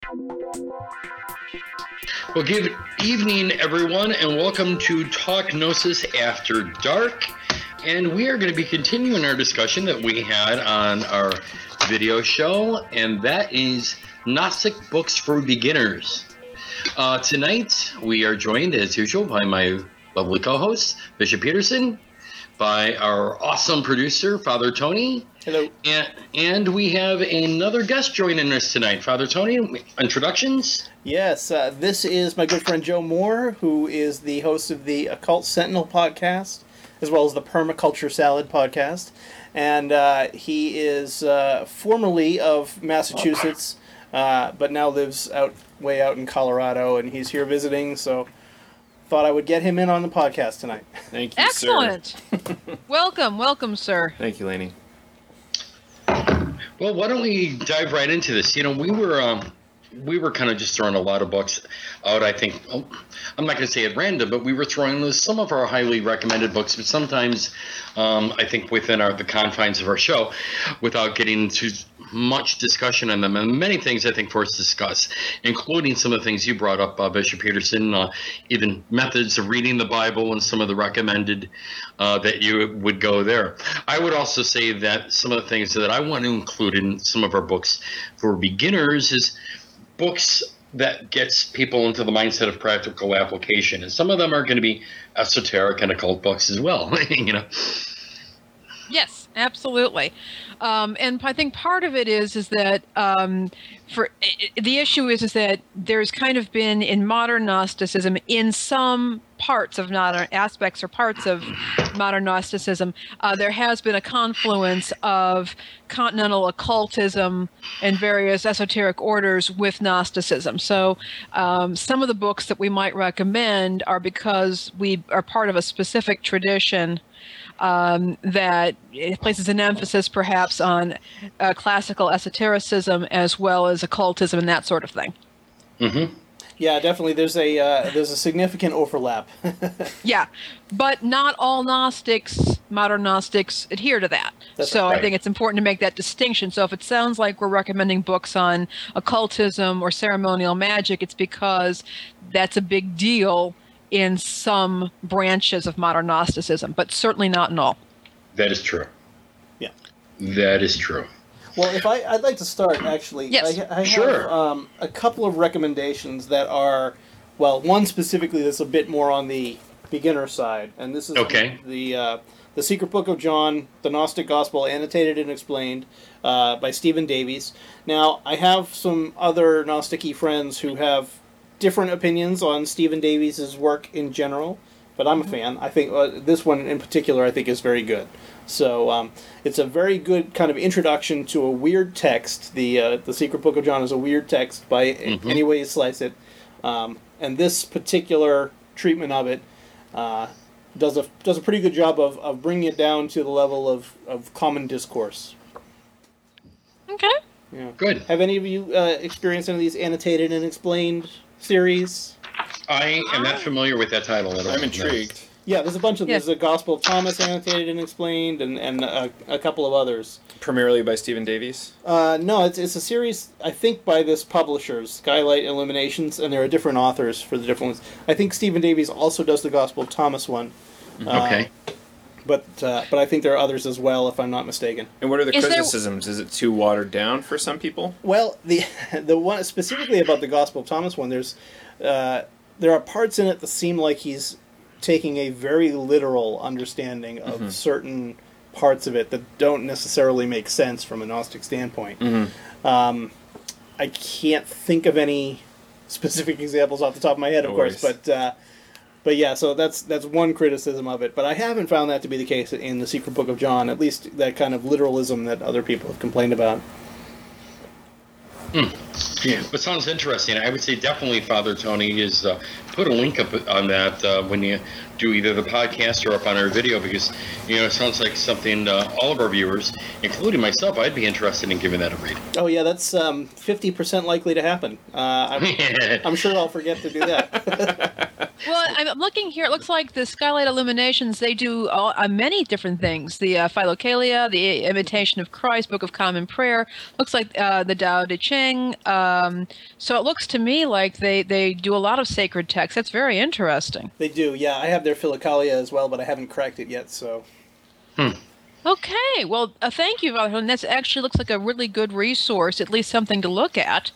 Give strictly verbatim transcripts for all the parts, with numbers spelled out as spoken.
Well, good evening, everyone, and welcome to Talk Gnosis After Dark. And we are going to be continuing our discussion that we had on our video show, and that is Gnostic Books for Beginners. Uh, tonight, we are joined, as usual, by my lovely co-host, Bishop Peterson, by our awesome producer, Father Tony. Hello. And, and we have another guest joining us tonight. Father Tony, introductions? Yes, uh, this is my good friend Joe Moore, who is the host of the Occult Sentinel podcast, as well as the Permaculture Salad podcast. And uh, he is uh, formerly of Massachusetts, uh, but now lives out way out in Colorado, and he's here visiting, so thought I would get him in on the podcast tonight. Thank you, Excellent. sir. Excellent. Welcome, welcome, sir. Thank you, Lainey. Well, why don't we dive right into this? You know, we were um, we were kind of just throwing a lot of books out. I think oh, I'm not going to say at random, but we were throwing some of our highly recommended books. But sometimes, um, I think within our the confines of our show, without getting into much discussion on them, and many things I think for us to discuss, including some of the things you brought up, uh, Bishop Peterson, uh, even methods of reading the Bible and some of the recommended uh, that you would go there. I would also say that some of the things that I want to include in some of our books for beginners is books that gets people into the mindset of practical application, and some of them are going to be esoteric and occult books as well. you know. Yes, absolutely. Um, and I think part of it is is that um, for the issue is is that there's kind of been in modern Gnosticism, in some parts of modern aspects or parts of modern Gnosticism, uh, there has been a confluence of continental occultism and various esoteric orders with Gnosticism. So um, some of the books that we might recommend are because we are part of a specific tradition Um, that it places an emphasis perhaps on uh, classical esotericism as well as occultism and that sort of thing. Mm-hmm. Yeah, definitely. There's a uh, there's a significant overlap. Yeah, but not all Gnostics, modern Gnostics, adhere to that. That's so right. I think it's important to make that distinction. So if it sounds like we're recommending books on occultism or ceremonial magic, it's because that's a big deal in some branches of modern Gnosticism, but certainly not in all. That is true. Yeah. That is true. Well, if I, I'd like to start, actually. Yes. I, I have Sure. um, a couple of recommendations that are, well, one specifically that's a bit more on the beginner side, and this is Okay. the the, uh, the Secret Book of John, the Gnostic Gospel, Annotated and Explained, uh, by Stephen Davies. Now, I have some other Gnostic-y friends who have different opinions on Stephen Davies' work in general, but I'm a fan. I think uh, this one in particular I think is very good. So um, it's a very good kind of introduction to a weird text. The uh, the Secret Book of John is a weird text by Mm-hmm. any way you slice it, um, and this particular treatment of it uh, does a does a pretty good job of, of bringing it down to the level of, of common discourse. Okay. Yeah. Good. Have any of you uh, experienced any of these annotated and explained series? I am not familiar with that title at all. I'm intrigued. Yeah, there's a bunch of Yeah. there's the Gospel of Thomas annotated and explained, and and a, a couple of others. Primarily by Stephen Davies. Uh, no, it's it's a series I think by this publisher, Skylight Illuminations, and there are different authors for the different ones. I think Stephen Davies also does the Gospel of Thomas one. Uh, Okay. But uh, but I think there are others as well, if I'm not mistaken. And what are the Is there- criticisms? Is it too watered down for some people? Well, the the one specifically about the Gospel of Thomas one, there's uh, there are parts in it that seem like he's taking a very literal understanding of Mm-hmm. certain parts of it that don't necessarily make sense from a Gnostic standpoint. Mm-hmm. Um, I can't think of any specific examples off the top of my head, of No course, worries. but uh, but yeah, so that's that's one criticism of it. But I haven't found that to be the case in the Secret Book of John. At least that kind of literalism that other people have complained about. Yeah, but sounds interesting. I would say definitely, Father Tony, is uh, put a link up on that uh, when you do either the podcast or up on our video, because you know it sounds like something uh, all of our viewers, including myself, I'd be interested in giving that a read. Oh yeah, that's um, fifty percent likely to happen. Uh, I'm, I'm sure I'll forget to do that. Well, I'm looking here. It looks like the Skylight Illuminations, they do all, uh, many different things. The uh, Philokalia, the Imitation of Christ, Book of Common Prayer. Looks like uh, the Tao Te Ching. Um, so it looks to me like they, they do a lot of sacred texts. That's very interesting. They do, yeah. I have their Philokalia as well, but I haven't cracked it yet, so... Hmm. Okay, well, uh, thank you, Father. And that actually looks like a really good resource, at least something to look at.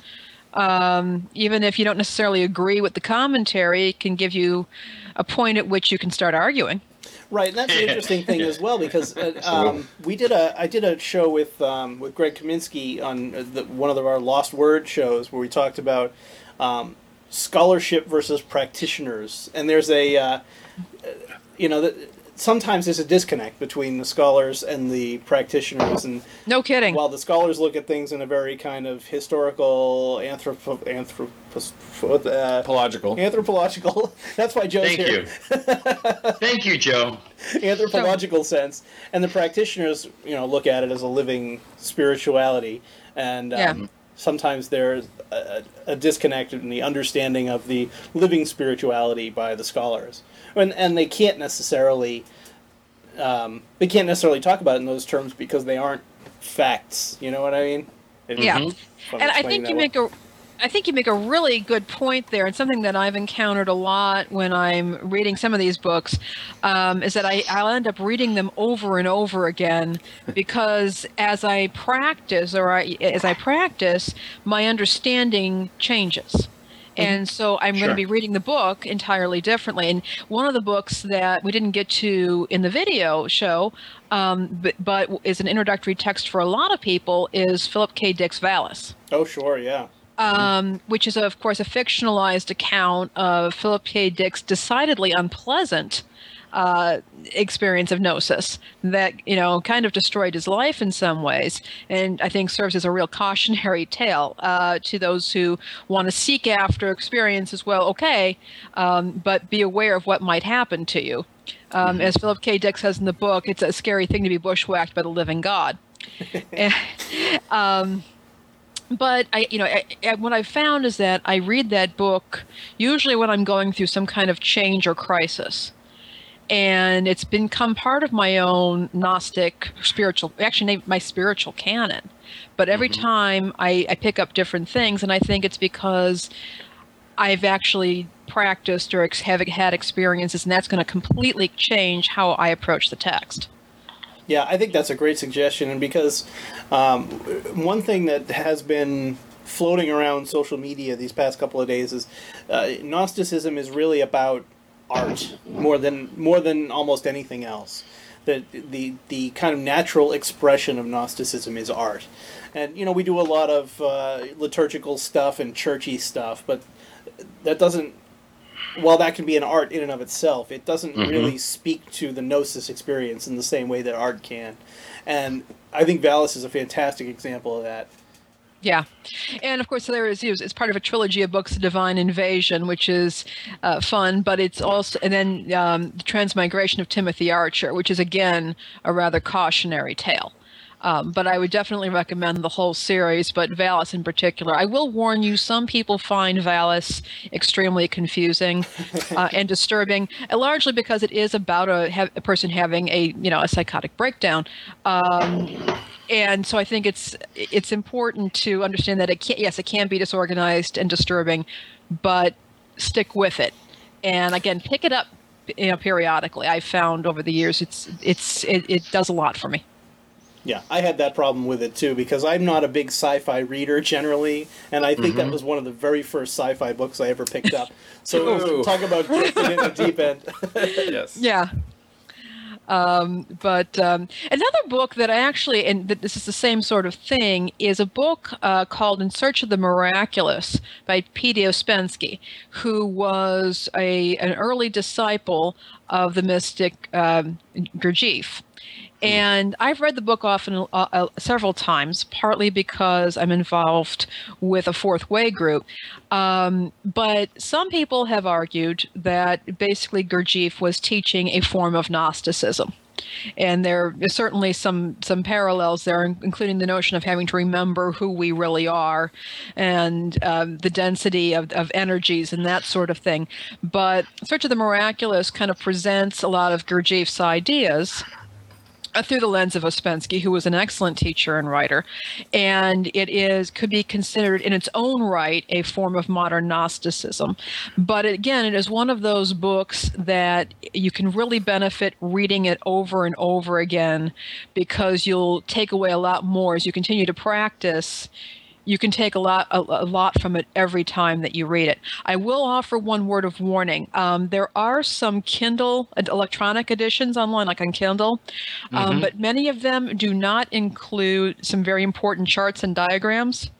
Um, even if you don't necessarily agree with the commentary, it can give you a point at which you can start arguing. Right, and that's the interesting thing as well, because uh, um, we did a I did a show with um, with Greg Kaminsky on the, one of our Lost Word shows where we talked about um, scholarship versus practitioners, and there's a uh, you know. The, sometimes there's a disconnect between the scholars and the practitioners, and no kidding. While the scholars look at things in a very kind of historical, anthropo, anthropo, uh, Anthropological. Anthropological. That's why Joe's Thank here. you. Thank you, Joe. Anthropological sense, and the practitioners, you know, look at it as a living spirituality, and um, yeah. sometimes there's a, a disconnect in the understanding of the living spirituality by the scholars. And, and they can't necessarily um, they can't necessarily talk about it in those terms because they aren't facts. You know what I mean? If, yeah, if and I think you way. make a I think you make a really good point there, and something that I've encountered a lot when I'm reading some of these books um, is that I, I'll end up reading them over and over again because as I practice, or I, as I practice, my understanding changes. And so I'm Sure. going to be reading the book entirely differently. And one of the books that we didn't get to in the video show, um, but, but is an introductory text for a lot of people, is Philip K. Dick's Valis. Oh, sure, yeah. Um, which is, of course, a fictionalized account of Philip K. Dick's decidedly unpleasant uh, experience of gnosis that, you know, kind of destroyed his life in some ways, and I think serves as a real cautionary tale uh, to those who want to seek after experience as well, okay, um, but be aware of what might happen to you. Um, mm-hmm. As Philip K. Dick says in the book, it's a scary thing to be bushwhacked by the living God. and, um, But I, you know, I, I, what I've found is that I read that book usually when I'm going through some kind of change or crisis, and it's become part of my own Gnostic spiritual, actually my spiritual canon. But every mm-hmm. time I, I pick up different things, and I think it's because I've actually practiced or ex- have had experiences, and that's going to completely change how I approach the text. Yeah, I think that's a great suggestion, and because um, one thing that has been floating around social media these past couple of days is uh, Gnosticism is really about art more than more than almost anything else. The the the kind of natural expression of Gnosticism is art, and you know we do a lot of uh, liturgical stuff and churchy stuff, but that doesn't. While that can be an art in and of itself, it doesn't mm-hmm. really speak to the gnosis experience in the same way that art can. And I think Valis is a fantastic example of that. Yeah. And of course, there is, it's part of a trilogy of books, The Divine Invasion, which is uh, fun, but it's also, and then um, The Transmigration of Timothy Archer, which is, again, a rather cautionary tale. Um, but I would definitely recommend the whole series, but Valis in particular. I will warn you, some people find Valis extremely confusing uh, and disturbing, largely because it is about a, ha- a person having a, you know, a psychotic breakdown. Um, and so I think it's it's important to understand that it can, yes, it can be disorganized and disturbing, but stick with it. And again, pick it up, you know, periodically. I've found over the years it's it's it, it does a lot for me. Yeah, I had that problem with it too because I'm not a big sci-fi reader generally, and I think mm-hmm. that was one of the very first sci-fi books I ever picked up. So talk about drifting in the deep end. Yes. Yeah. Um, but um, another book that I actually, and this is the same sort of thing, is a book uh, called In Search of the Miraculous by P D Ouspensky, who was a an early disciple of the mystic um, Gurdjieff. And I've read the book often uh, uh, several times, partly because I'm involved with a Fourth Way group. Um, but some people have argued that basically Gurdjieff was teaching a form of Gnosticism. And there is certainly some some parallels there, including the notion of having to remember who we really are, and um, the density of, of energies and that sort of thing. But Search of the Miraculous kind of presents a lot of Gurdjieff's ideas uh, through the lens of Ouspensky, who was an excellent teacher and writer, and it is could be considered in its own right a form of modern Gnosticism. But again, it is one of those books that you can really benefit reading it over and over again, because you'll take away a lot more as you continue to practice. You can take a lot a, a lot from it every time that you read it. I will offer one word of warning. Um, there are some Kindle electronic editions online, like on Kindle, um, mm-hmm. but many of them do not include some very important charts and diagrams.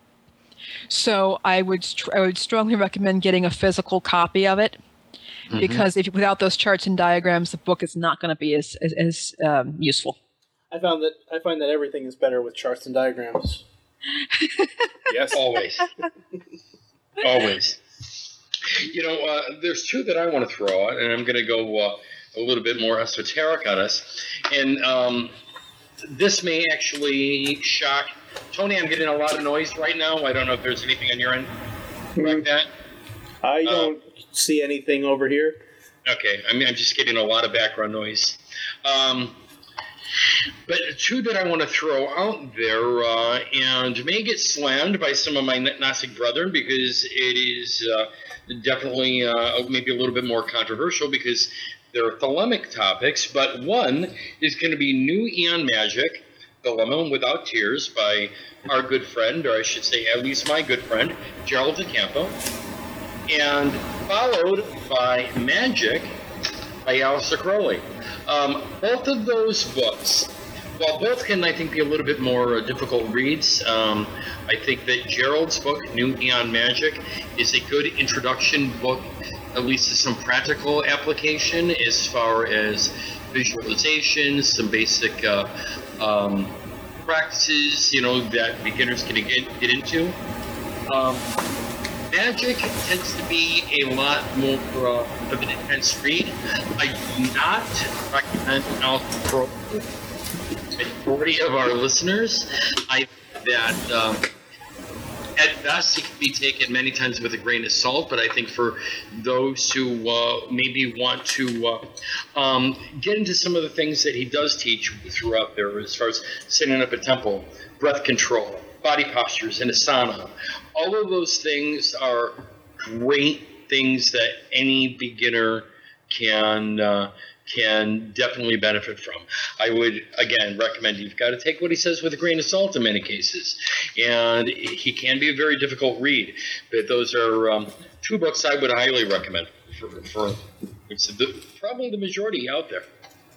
So I would I would strongly recommend getting a physical copy of it, mm-hmm. because if without those charts and diagrams, the book is not going to be as as, as um, useful. I found that I find that everything is better with charts and diagrams. Yes, always, always. You know, uh, there's two that I want to throw out, and I'm going to go uh, a little bit more esoteric on us. And um, this may actually shock Tony. I'm getting a lot of noise right now. I don't know if there's anything on your end like that. I don't uh, see anything over here. Okay, I mean, I'm just getting a lot of background noise. Um, But two that I want to throw out there, uh, and may get slammed by some of my Gnostic brethren, because it is uh, definitely uh, maybe a little bit more controversial, because they're thelemic topics. But one is going to be New Aeon Magic, Thelema Without Tears, by our good friend, or I should say at least my good friend, Gerald DeCampo, and followed by Magic by Aleister Crowley. Um, both of those books, while both can, I think, be a little bit more uh, difficult reads, um, I think that Gerald's book, New Aeon Magic, is a good introduction book, at least to some practical application as far as visualization, some basic uh, um, practices, you know, that beginners can get, get into. Um, Magic tends to be a lot more uh, of an intense read. I do not recommend Aleister Crowley. The majority of our listeners, I think that um, at best it can be taken many times with a grain of salt, but I think for those who uh, maybe want to uh, um, get into some of the things that he does teach throughout there, as far as setting up a temple, breath control, body postures, and asana. All of those things are great things that any beginner can uh, can definitely benefit from. I would, again, recommend you've got to take what he says with a grain of salt in many cases. And he can be a very difficult read. But those are um, two books I would highly recommend for, for it's the, probably the majority out there.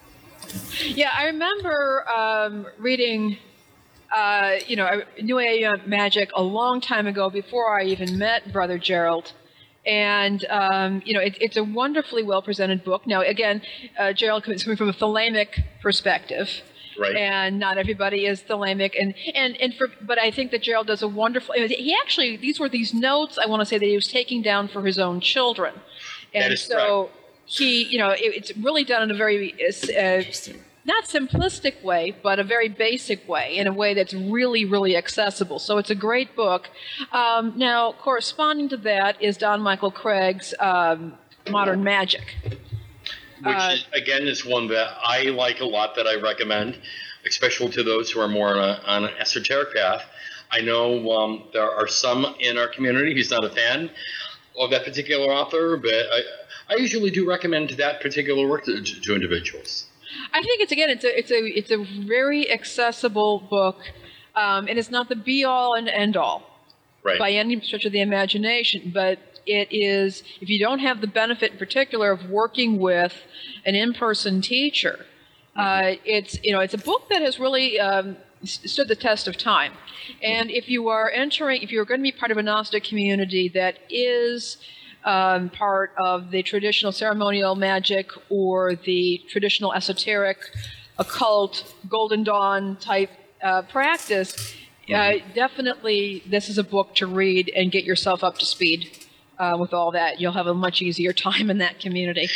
Yeah, I remember um, reading... Uh, you know, New Aeon Magic a long time ago, before I even met Brother Gerald. And, um, you know, it, it's a wonderfully well-presented book. Now, again, uh, Gerald is coming from a thelemic perspective. Right. And not everybody is thelemic. And, and, and for, but I think that Gerald does a wonderful... He actually, these were these notes, I want to say, that he was taking down for his own children. And that is so correct. he, you know, it, it's really done in a very... Uh, not simplistic way, but a very basic way, in a way that's really, really accessible. So it's a great book. Um, now, corresponding to that is Don Michael Craig's um, Modern Magic. Which, uh, is, again, is one that I like a lot, that I recommend, especially to those who are more on, a, on an esoteric path. I know um, there are some in our community who's not a fan of that particular author, but I, I usually do recommend that particular work to, to individuals. I think it's again it's a it's a it's a very accessible book, um, and it's not the be all and end all right. by any stretch of the imagination. But it is, if you don't have the benefit in particular of working with an in-person teacher, uh, it's you know it's a book that has really um, stood the test of time. And if you are entering, if you're going to be part of a Gnostic community that is Um, part of the traditional ceremonial magic or the traditional esoteric, occult, Golden Dawn type uh, practice, uh, definitely this is a book to read and get yourself up to speed uh, with all that. You'll have a much easier time in that community.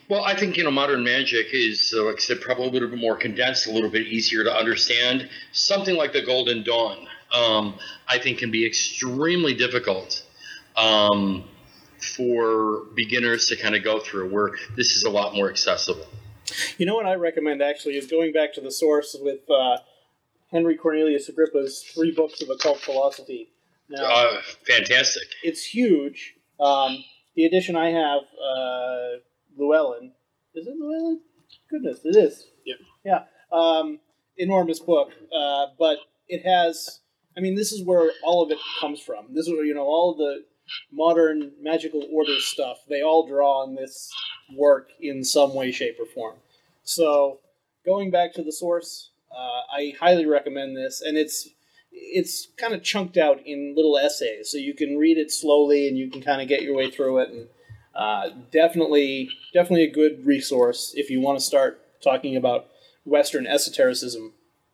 Well, I think, you know, modern magic is, uh, like I said, probably a little bit more condensed, a little bit easier to understand. Something like the Golden Dawn, um, I think, can be extremely difficult um, for beginners to kind of go through, where this is a lot more accessible. You know what I recommend, actually, is going back to the source with uh, Henry Cornelius Agrippa's Three Books of Occult Philosophy. Now, Uh, fantastic. it's huge. Um, the edition I have, uh, Llewellyn. Is it Llewellyn? Goodness, it is. Yep. Yeah. Um, enormous book. Uh, but it has, I mean, this is where all of it comes from. This is where, you know, all of the modern magical order stuff, they all draw on this work in some way, shape, or form. So, going back to the source, uh, I highly recommend this, and it's it's kind of chunked out in little essays, so you can read it slowly and you can kind of get your way through it. And uh, definitely, definitely a good resource if you want to start talking about Western esotericism.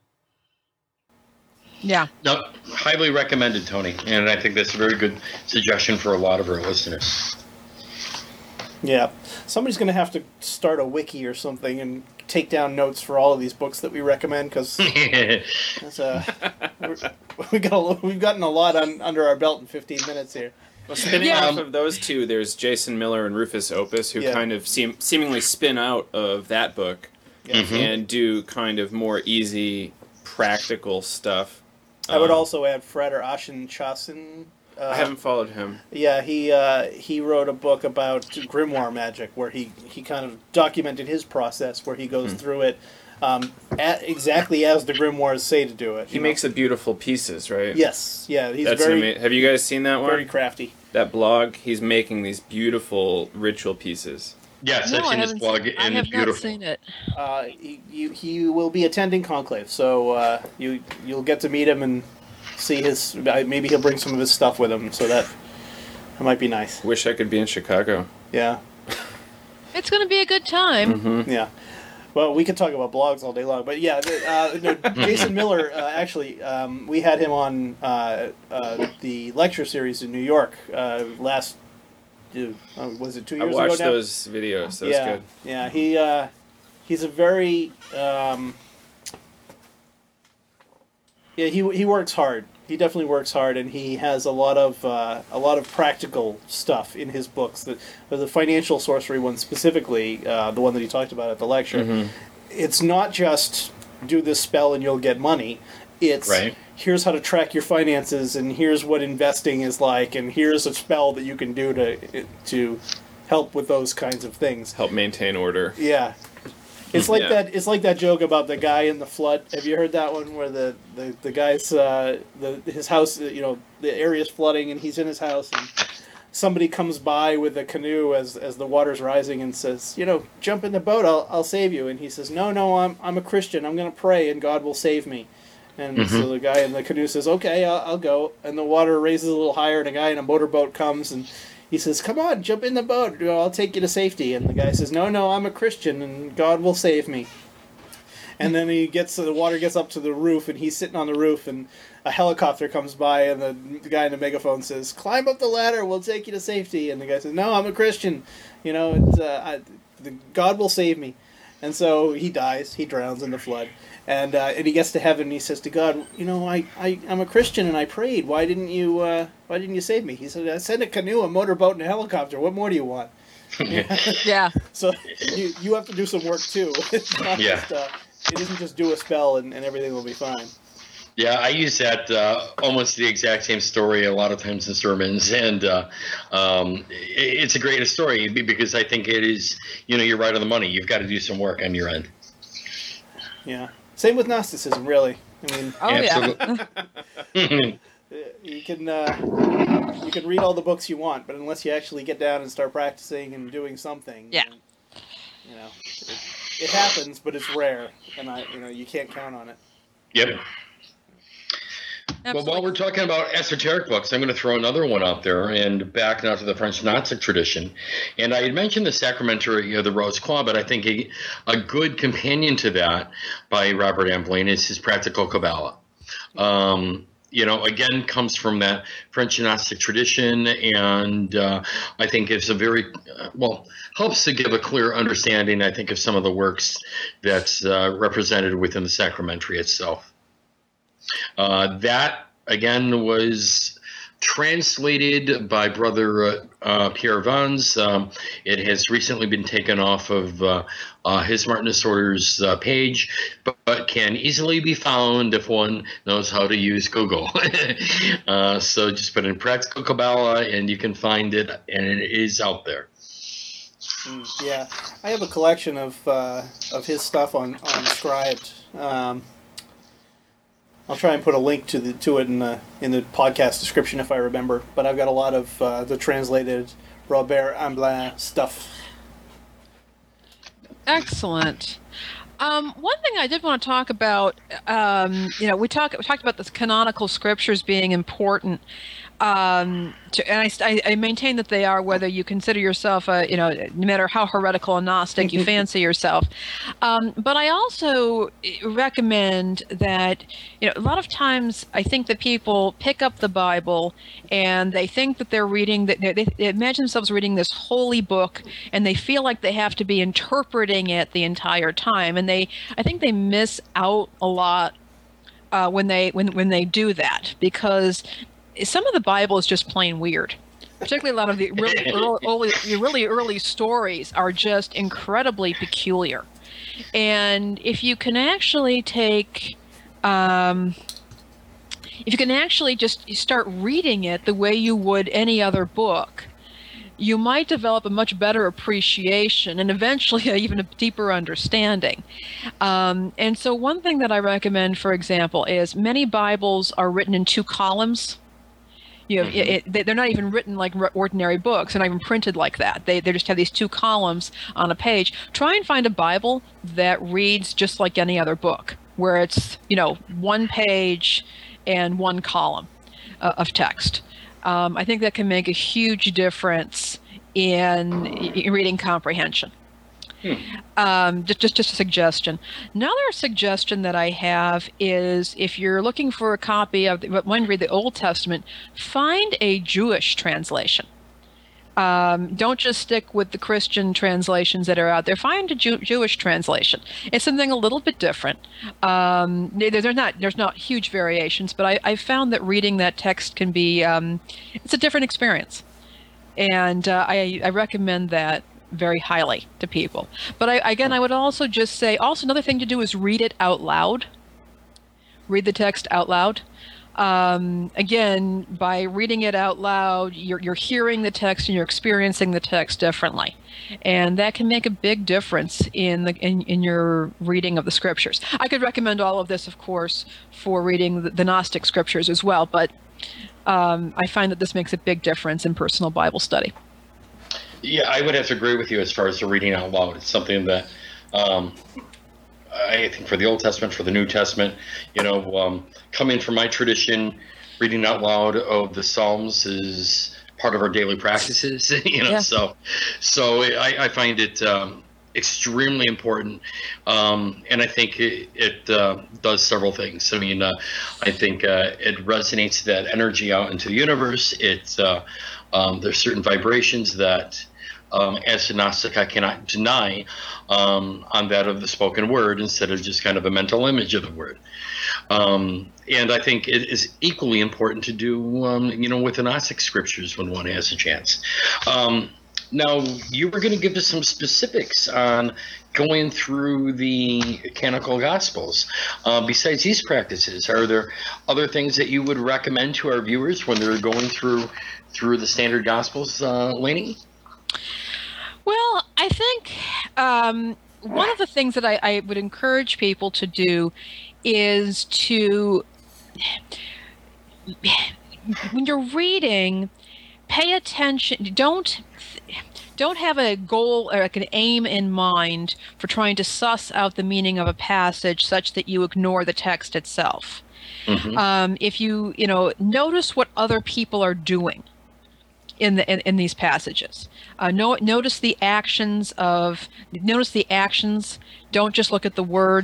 Yeah. No, highly recommended, Tony, and I think that's a very good suggestion for a lot of our listeners. Yeah, somebody's going to have to start a wiki or something and take down notes for all of these books that we recommend, because uh, we got a, we've gotten a lot on, under our belt in fifteen minutes here. Well, spinning Yeah. off of those two, there's Jason Miller and Rufus Opus, who Yeah. kind of seem seemingly spin out of that book Yeah. Mhm. and do kind of more easy, practical stuff. I would Um, also add Frater Ashen Chasen. Uh, I haven't followed him. Yeah, he uh, he wrote a book about grimoire magic, where he, he kind of documented his process, where he goes Hmm. through it um, at, exactly as the grimoires say to do it. He you know? makes the beautiful pieces, right? Yes, yeah, he's That's very ama- Have you guys seen that one? very crafty. That blog, he's making these beautiful ritual pieces. Yes, No, I've I seen his haven't blog, seen, I and have it's beautiful. not seen it. Uh, he, you, he will be attending Conclave, so uh, you you'll get to meet him and see his. Maybe he'll bring some of his stuff with him, so that that might be nice. Wish I could be in Chicago. Yeah, It's going to be a good time. Mm-hmm. yeah. Well, we could talk about blogs all day long, but yeah, the, uh, no, Jason Miller. Uh, actually, um, we had him on uh, uh, the lecture series in New York uh, last. Uh, was it two I years watched ago now? those videos. That yeah, was good. yeah. He uh, he's a very um, yeah. He he works hard. He definitely works hard, and he has a lot of uh, a lot of practical stuff in his books. The the financial sorcery one specifically, uh, the one that he talked about at the lecture. Mhm. It's not just do this spell and you'll get money. It's Right. here's how to track your finances, and here's what investing is like, and here's a spell that you can do to to help with those kinds of things. Help maintain order. Yeah. It's like Yeah. that. It's like that joke about the guy in the flood. Have you heard that one where the the, the guy's uh, the his house, you know, the area's flooding and he's in his house and somebody comes by with a canoe as as the water's rising and says, you know, jump in the boat. I'll I'll save you. And he says, no, no, I'm I'm a Christian. I'm going to pray and God will save me. And Mhm. so the guy in the canoe says, okay, I'll, I'll go. And the water raises a little higher, and a guy in a motorboat comes and he says, come on, jump in the boat. You know, I'll take you to safety. And the guy says, no, no, I'm a Christian, and God will save me. And then he gets the water gets up to the roof, and he's sitting on the roof, and a helicopter comes by, and the, the guy in the megaphone says, climb up the ladder, we'll take you to safety. And the guy says, no, I'm a Christian. You know, it's, uh, I, the, God will save me. And so he dies. He drowns in the flood. And uh, and he gets to heaven and he says to God, you know, I, I, I'm a Christian and I prayed. Why didn't you uh, Why didn't you save me? He said, I sent a canoe, a motorboat, and a helicopter. What more do you want? Yeah. So you you have to do some work too. It's not Yeah. just, uh, it isn't just do a spell and, and everything will be fine. Yeah, I use that uh, almost the exact same story a lot of times in sermons, and uh, um, it, it's a great story because I think it is, you know, you're right on the money. You've got to do some work on your end. Yeah. Same with Gnosticism, really. I mean, Oh, yeah. Absolutely. you can uh, you can read all the books you want, but unless you actually get down and start practicing and doing something, Yeah. you know, it, it happens, but it's rare, and I, you know, you can't count on it. Yep. Well, while we're talking about esoteric books, I'm going to throw another one out there and back now to the French Gnostic tradition. And I had mentioned the Sacramentary of the Rose Claw, but I think a, a good companion to that by Robert Amblain is his Practical Kabbalah. Um, you know, again, comes from that French Gnostic tradition, and uh, I think it's a very, uh, well, helps to give a clear understanding, I think, of some of the works that's uh, represented within the sacramentary itself. Uh, that, again, was translated by Brother uh, uh, Pierre Vans. Um, it has recently been taken off of uh, uh, his Martinist Order's uh, page, but, but can easily be found if one knows how to use Google. uh, so just put in Practical Kabbalah and you can find it, and it is out there. Mm, yeah, I have a collection of uh, of his stuff on on Scribd. Um, I'll try and put a link to the to it in the in the podcast description if I remember. But I've got a lot of uh, the translated Robert Amblin stuff. Excellent. Um, one thing I did want to talk about, um, you know, we talk we talked about the canonical scriptures being important. Um, to, and I, I maintain that they are, whether you consider yourself a, you know, no matter how heretical and Gnostic you fancy yourself. Um, but I also recommend that, you know, a lot of times I think that people pick up the Bible and they think that they're reading, that they, they imagine themselves reading this holy book, and they feel like they have to be interpreting it the entire time. And they, I think they miss out a lot uh, when they when when they do that, because some of the Bible is just plain weird. Particularly a lot of the really early, really early stories are just incredibly peculiar. And if you can actually take, um, if you can actually just start reading it the way you would any other book, you might develop a much better appreciation and eventually even a deeper understanding. Um, and so one thing that I recommend, for example, is many Bibles are written in two columns. You have, mm-hmm. it, they're not even written like ordinary books. They're not even printed like that. They they just have these two columns on a page. Try and find a Bible that reads just like any other book, where it's, you know, one page and one column uh, of text. Um, I think that can make a huge difference in, in reading comprehension. Hmm. Um, just, just, just a suggestion. Another suggestion that I have is, if you're looking for a copy of, the, when you read the Old Testament, find a Jewish translation. Um, don't just stick with the Christian translations that are out there. Find a Jew, Jewish translation. It's something a little bit different. Um, there's not there's not huge variations, but I, I found that reading that text can be um, it's a different experience, and uh, I, I recommend that very highly to people. But I, again, I would also just say, also another thing to do is read it out loud. Read the text out loud. Um, again, by reading it out loud, you're, you're hearing the text and you're experiencing the text differently. And that can make a big difference in the in, in your reading of the scriptures. I could recommend all of this, of course, for reading the, the Gnostic scriptures as well, but um, I find that this makes a big difference in personal Bible study. Yeah, I would have to agree with you as far as the reading out loud. It's something that um, I think for the Old Testament, for the New Testament, you know, um, coming from my tradition, reading out loud of the Psalms is part of our daily practices. You know, yeah. so so I, I find it um, extremely important, um, and I think it, it uh, does several things. I mean, uh, I think uh, it resonates that energy out into the universe. It uh, um, there's certain vibrations that, Um, as a Gnostic, I cannot deny um, on that of the spoken word instead of just kind of a mental image of the word. Um, and I think it is equally important to do, um, you know, with the Gnostic scriptures when one has a chance. Um, now, you were going to give us some specifics on going through the canonical Gospels. Uh, besides these practices, are there other things that you would recommend to our viewers when they're going through through the standard Gospels, uh, Lainey? Well, I think um, one of the things that I, I would encourage people to do is to, when you're reading, pay attention. Don't don't have a goal or like an aim in mind for trying to suss out the meaning of a passage such that you ignore the text itself. Mm-hmm. Um, if you you know notice what other people are doing in the in, in these passages. Uh, no, notice the actions of notice the actions. Don't just look at the words.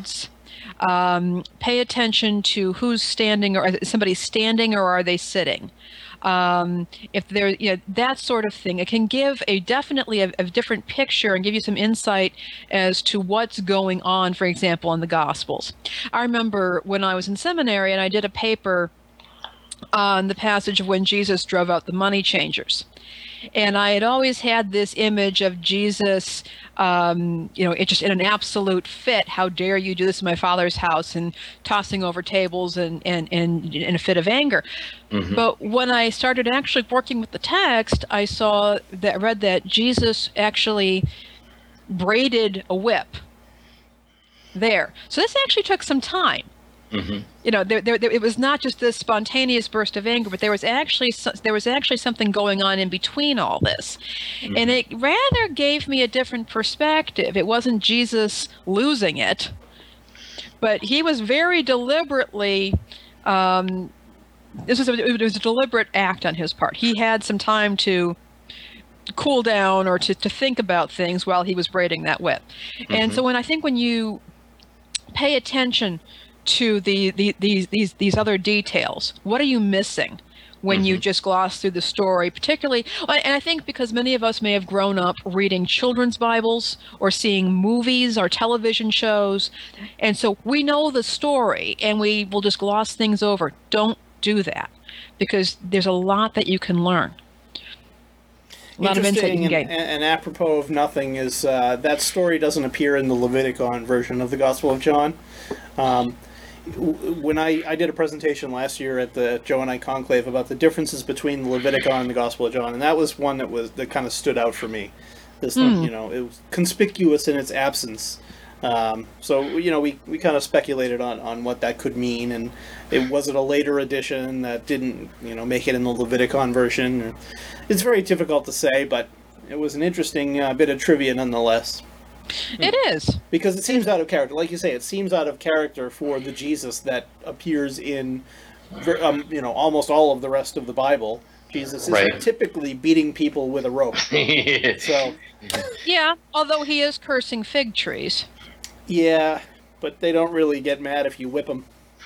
Um, pay attention to who's standing, or is somebody standing, or are they sitting? Um, if there, you know, that sort of thing, it can give a definitely a, a different picture and give you some insight as to what's going on, for example, in the Gospels. I remember when I was in seminary and I did a paper on the passage of when Jesus drove out the money changers. And I had always had this image of Jesus, um, you know, it just in an absolute fit. How dare you do this in my Father's house, and tossing over tables and, and, and in a fit of anger. Mm-hmm. But when I started actually working with the text, I saw that read that Jesus actually braided a whip there. So this actually took some time. Mm-hmm. You know, there, there, there, it was not just this spontaneous burst of anger, but there was actually so, there was actually something going on in between all this, mm-hmm. and it rather gave me a different perspective. It wasn't Jesus losing it, but he was very deliberately. Um, this was a, it was a deliberate act on his part. He had some time to cool down or to, to think about things while he was braiding that whip, mm-hmm. and so when I think when you pay attention to the, the these these these other details, what are you missing when mm-hmm. you just gloss through the story? Particularly, and I think because many of us may have grown up reading children's Bibles or seeing movies or television shows, and so we know the story and we will just gloss things over. Don't do that, because there's a lot that you can learn. A lot of insight you can and, gain. And apropos of nothing is uh, that story doesn't appear in the Leviticon version of the Gospel of John. Um, When I, I did a presentation last year at the Johannite Conclave about the differences between the Leviticon and the Gospel of John, and that was one that was that kind of stood out for me. This, mm. you know, it was conspicuous in its absence. Um, so, you know, we, we kind of speculated on, on what that could mean, and it was it a later edition that didn't, you know, make it in the Leviticon version. It's very difficult to say, but it was an interesting uh, bit of trivia nonetheless. It is. Because it seems out of character. Like you say, it seems out of character for the Jesus that appears in, um, you know, almost all of the rest of the Bible. Jesus is right. typically beating people with a rope. So, yeah, although he is cursing fig trees. Yeah, but they don't really get mad if you whip them.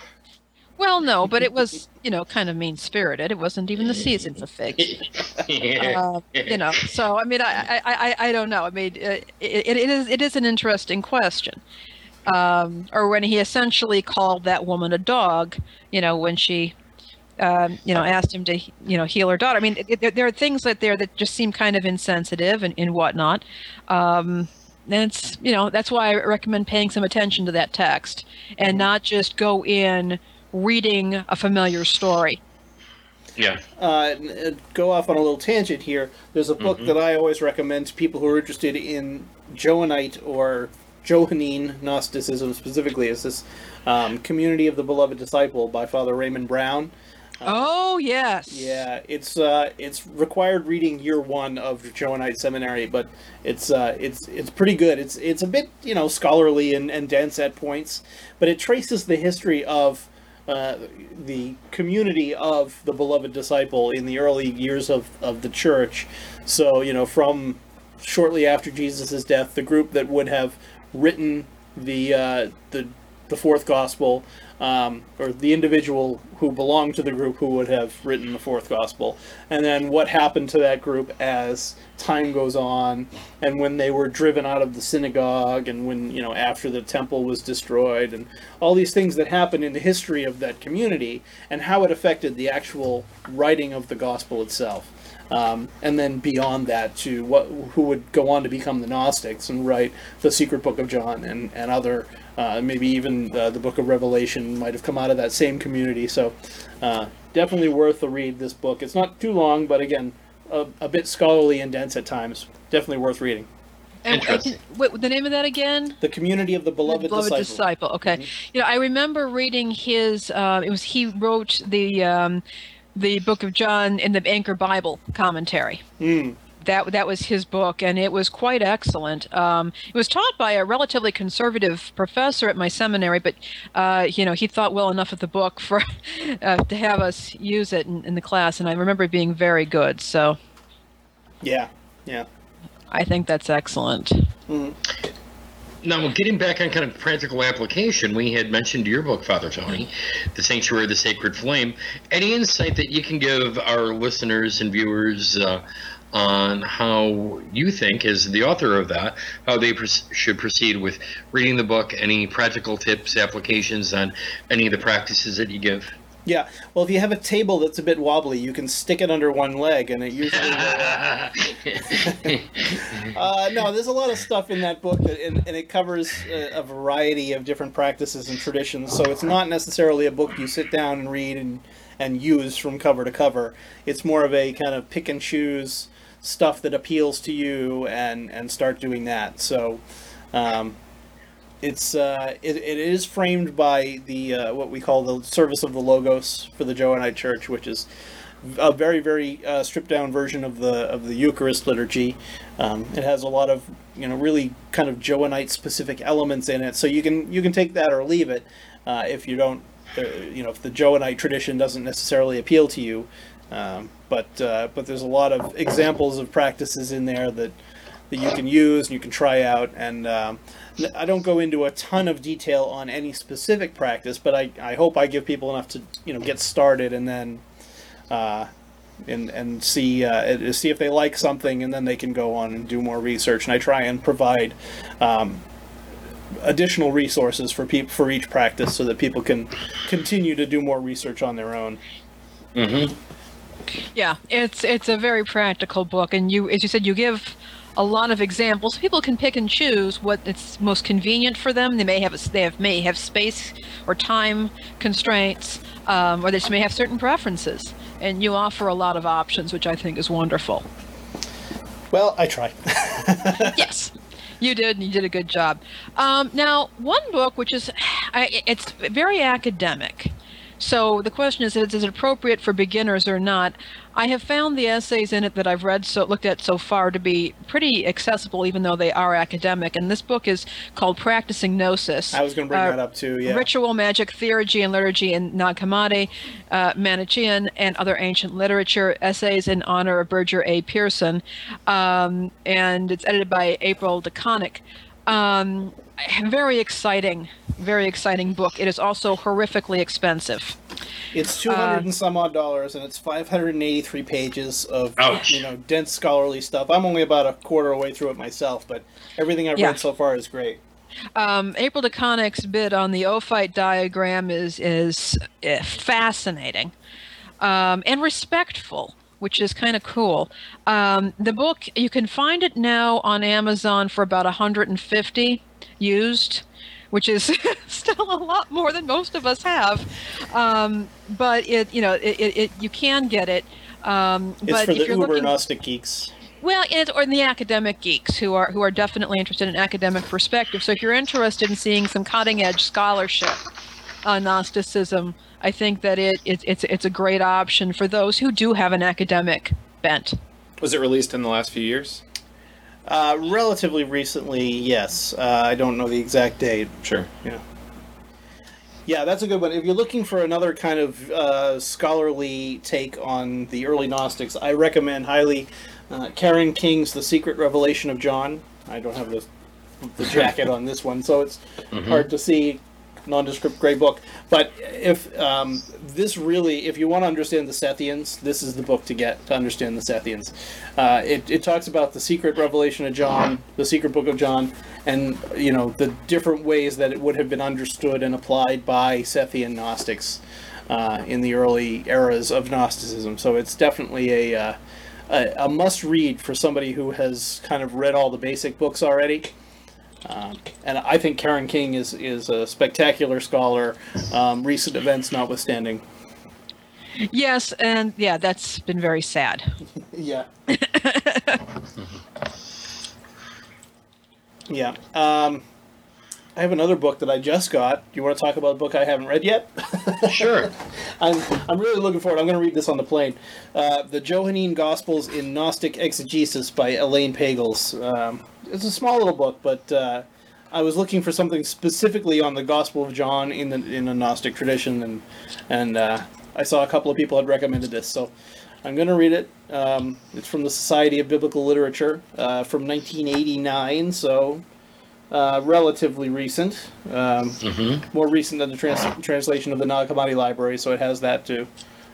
Well, no, but it was, you know, kind of mean-spirited. It wasn't even the season for figs. Uh, you know, so, I mean, I I, I, I don't know. I mean, it, it, it is it is an interesting question. Um, or when he essentially called that woman a dog, you know, when she, um, you know, asked him to, you know, heal her daughter. I mean, it, it, there are things that there that just seem kind of insensitive and, and whatnot. Um, and it's, you know, that's why I recommend paying some attention to that text and not just go in reading a familiar story. Yeah. Uh, go off on a little tangent here. There's a book mm-hmm. that I always recommend to people who are interested in Johannite or Johannine Gnosticism specifically. It's this um, Community of the Beloved Disciple by Father Raymond Brown. Uh, oh, yes. Yeah, it's uh, it's required reading year one of Johannite seminary, but it's uh, it's it's pretty good. It's it's a bit, you know, scholarly and, and dense at points, but it traces the history of Uh, the community of the beloved disciple in the early years of, of the church. So, you know, from shortly after Jesus' death, the group that would have written the uh, the the fourth gospel, um, or the individual who belonged to the group who would have written the fourth gospel, and then what happened to that group as time goes on, and when they were driven out of the synagogue, and when, you know, after the temple was destroyed, and all these things that happened in the history of that community, and how it affected the actual writing of the gospel itself. Um, and then beyond that to what who would go on to become the Gnostics and write the Secret Book of John and, and other, uh, maybe even uh, the Book of Revelation might have come out of that same community. So uh, definitely worth a read, this book. It's not too long, but again, a, a bit scholarly and dense at times. Definitely worth reading. And I can, what the name of that again? The Community of the Beloved, the Beloved Disciple. Disciple. Okay. Mm-hmm. You know, I remember reading his. Uh, it was he wrote the um, the Book of John in the Anchor Bible commentary. Mm. That that was his book, and it was quite excellent. Um, it was taught by a relatively conservative professor at my seminary, but uh, you know, he thought well enough of the book for uh, to have us use it in, in the class, and I remember it being very good. So, yeah, yeah. I think that's excellent. Mm. Now, getting back on kind of practical application, we had mentioned your book, Father Tony, The Sanctuary of the Sacred Flame. Any insight that you can give our listeners and viewers uh, on how you think, as the author of that, how they pr- should proceed with reading the book? Any practical tips, applications on any of the practices that you give? Yeah, well, if you have a table that's a bit wobbly, you can stick it under one leg, and it usually will. Uh, uh, no, there's a lot of stuff in that book, that, and, and it covers a, a variety of different practices and traditions. So it's not necessarily a book you sit down and read and and use from cover to cover. It's more of a kind of pick and choose stuff that appeals to you, and and start doing that. So. Um, It's uh, it, it is framed by the uh, what we call the Service of the Logos for the Johannite Church, which is a very very uh, stripped down version of the of the Eucharist liturgy. Um, it has a lot of you know really kind of Johannite specific elements in it, so you can you can take that or leave it uh, if you don't uh, you know if the Johannite tradition doesn't necessarily appeal to you. Um, but uh, but there's a lot of examples of practices in there that that you can use and you can try out. And um, I don't go into a ton of detail on any specific practice, but I, I hope I give people enough to you know get started and then uh, and and see uh, see if they like something, and then they can go on and do more research. And I try and provide um, additional resources for people for each practice so that people can continue to do more research on their own. Mm-hmm. Yeah, it's it's a very practical book, and you, as you said, you give a lot of examples. People can pick and choose what it's most convenient for them. They may have a, they have may have space or time constraints, um, or they just may have certain preferences, and you offer a lot of options, which I think is wonderful. Well, I try. Yes, you did, and you did a good job. Um, now, one book which is I, it's very academic. So the question is, is it appropriate for beginners or not? I have found the essays in it that I've read, so looked at so far, to be pretty accessible, even though they are academic. And this book is called Practicing Gnosis. I was going to bring uh, that up too. Yeah. Ritual, Magic, Theurgy, and Liturgy in Nag Hammadi, uh, Manichaean, and Other Ancient Literature. Essays in honor of Berger A. Pearson, um, and it's edited by April DeConnick. Um, very exciting, very exciting book. It is also horrifically expensive. It's two hundred Uh, and some odd dollars, and it's five hundred eighty-three pages of Ouch. you know dense scholarly stuff. I'm only about a quarter away through it myself, but everything I've Yeah. read so far is great. Um, April DeConnick's bit on the Ophite diagram is is uh, fascinating um, and respectful, which is kind of cool. Um, the book, you can find it now on Amazon for about one hundred fifty used, which is still a lot more than most of us have. Um, but it, you know, it, it, it you can get it. Um, It's but for if the you're uber looking, Gnostic geeks. well, it, or the academic geeks who are who are definitely interested in academic perspective. So if you're interested in seeing some cutting edge scholarship on Gnosticism, I think that it, it it's it's a great option for those who do have an academic bent. Was it released in the last few years? Uh, relatively recently, yes. Uh, I don't know the exact date. Sure. Yeah. Yeah, that's a good one. If you're looking for another kind of uh, scholarly take on the early Gnostics, I recommend highly uh, Karen King's The Secret Revelation of John. I don't have the, the jacket on this one, so it's Mm-hmm. hard to see. Nondescript gray book. But if um, this really, if you want to understand the Sethians, this is the book to get to understand the Sethians. Uh, it, it talks about the secret revelation of John, the secret book of John, and you know the different ways that it would have been understood and applied by Sethian Gnostics uh, in the early eras of Gnosticism. So it's definitely a, uh, a a must read for somebody who has kind of read all the basic books already. Um, and I think Karen King is, is a spectacular scholar, um, recent events notwithstanding. Yes, and yeah, that's been very sad. Yeah. Yeah. Um, I have another book that I just got. Do you want to talk about a book I haven't read yet? Sure. I'm, I'm really looking forward. I'm going to read this on the plane. Uh, the Johannine Gospels in Gnostic Exegesis by Elaine Pagels. Um, it's a small little book, but uh, I was looking for something specifically on the Gospel of John in the in a Gnostic tradition, and and uh, I saw a couple of people had recommended this, so I'm going to read it. Um, it's from the Society of Biblical Literature uh, from nineteen eighty-nine, so uh, relatively recent, um, Mm-hmm. more recent than the trans- translation of the Nag Hammadi library, so it has that to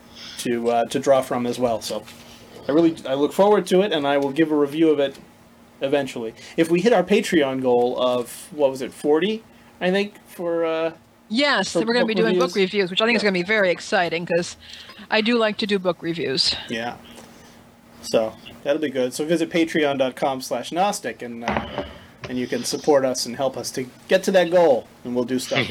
to uh, to draw from as well. So I really I look forward to it, and I will give a review of it eventually. If we hit our Patreon goal of, what was it, forty, I think, for... Uh, Yes, For we're going to be book doing reviews? book reviews, which I think is going to be very exciting because I do like to do book reviews. yeah. So that'll be good. So visit patreon.com slash Gnostic, and, uh, and you can support us and help us to get to that goal, and we'll do stuff.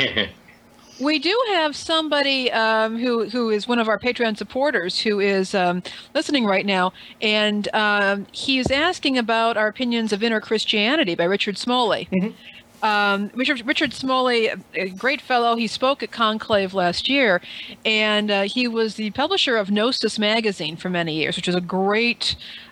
We do have somebody um, who who is one of our Patreon supporters who is um, listening right now, and um, he's asking about our opinions of Inner Christianity by Richard Smalley. Mhm. Um, Richard, Richard Smalley, a great fellow. He spoke at Conclave last year, and uh, he was the publisher of Gnosis magazine for many years, which is a great,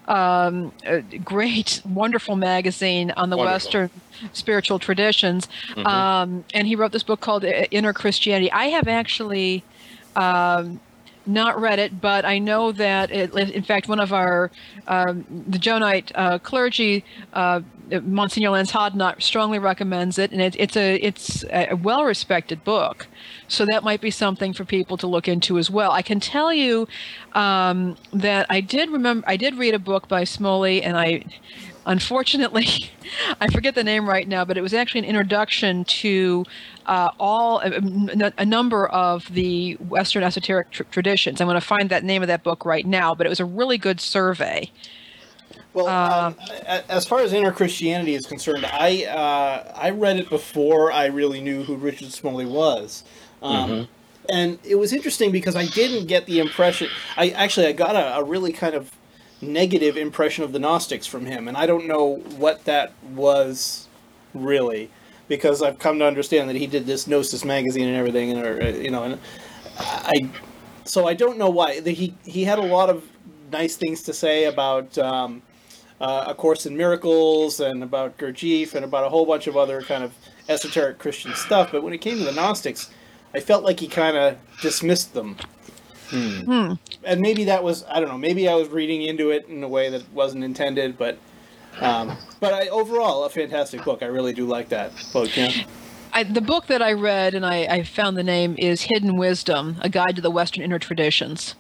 um, a great, wonderful magazine on the Wonderful. Western spiritual traditions. Mhm. Um, and he wrote this book called Inner Christianity. I have actually um, not read it, but I know that, it, in fact, one of our, um, the Jonite uh, clergy, uh, Monsignor Lance Hodnott, strongly recommends it, and it, it's a it's a well-respected book, so that might be something for people to look into as well. I can tell you um, that I did remember I did read a book by Smalley, and I, unfortunately, I forget the name right now, but it was actually an introduction to uh, all a, a number of the Western esoteric tr- traditions. I'm going to find that name of that book right now, but it was a really good survey. Well, um, a- as far as Inner Christianity is concerned, I uh, I read it before I really knew who Richard Smalley was, um, Mhm. and it was interesting because I didn't get the impression. I actually I got a, a really kind of negative impression of the Gnostics from him, and I don't know what that was really, because I've come to understand that he did this Gnosis magazine and everything, and or, uh, you know, and I so I don't know why. The, he he had a lot of nice things to say about. Um, Uh, A Course in Miracles, and about Gurdjieff, and about a whole bunch of other kind of esoteric Christian stuff. But when it came to the Gnostics, I felt like he kind of dismissed them. Hmm. And maybe that was, I don't know, maybe I was reading into it in a way that wasn't intended, but um, but I, overall, a fantastic book. I really do like that book, yeah. I, the book that I read, and I, I found the name, is Hidden Wisdom, A Guide to the Western Inner Traditions.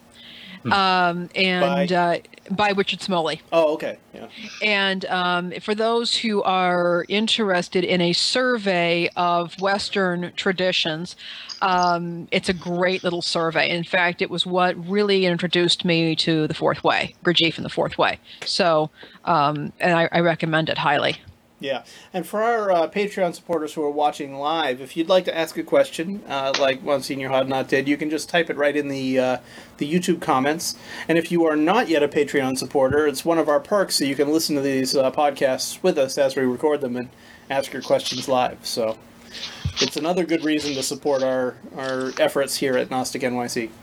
Um, and By? uh, by Richard Smalley. Oh, okay, yeah. And um, for those who are interested in a survey of Western traditions, um, it's a great little survey. In fact, it was what really introduced me to the Fourth Way, Gurdjieff and the Fourth Way. So, um, and I, I recommend it highly. Yeah, and for our uh, Patreon supporters who are watching live, if you'd like to ask a question, uh, like Monsignor Hodnott did, you can just type it right in the uh, the YouTube comments. And if you are not yet a Patreon supporter, it's one of our perks, so you can listen to these uh, podcasts with us as we record them and ask your questions live. So it's another good reason to support our, our efforts here at Gnostic N Y C.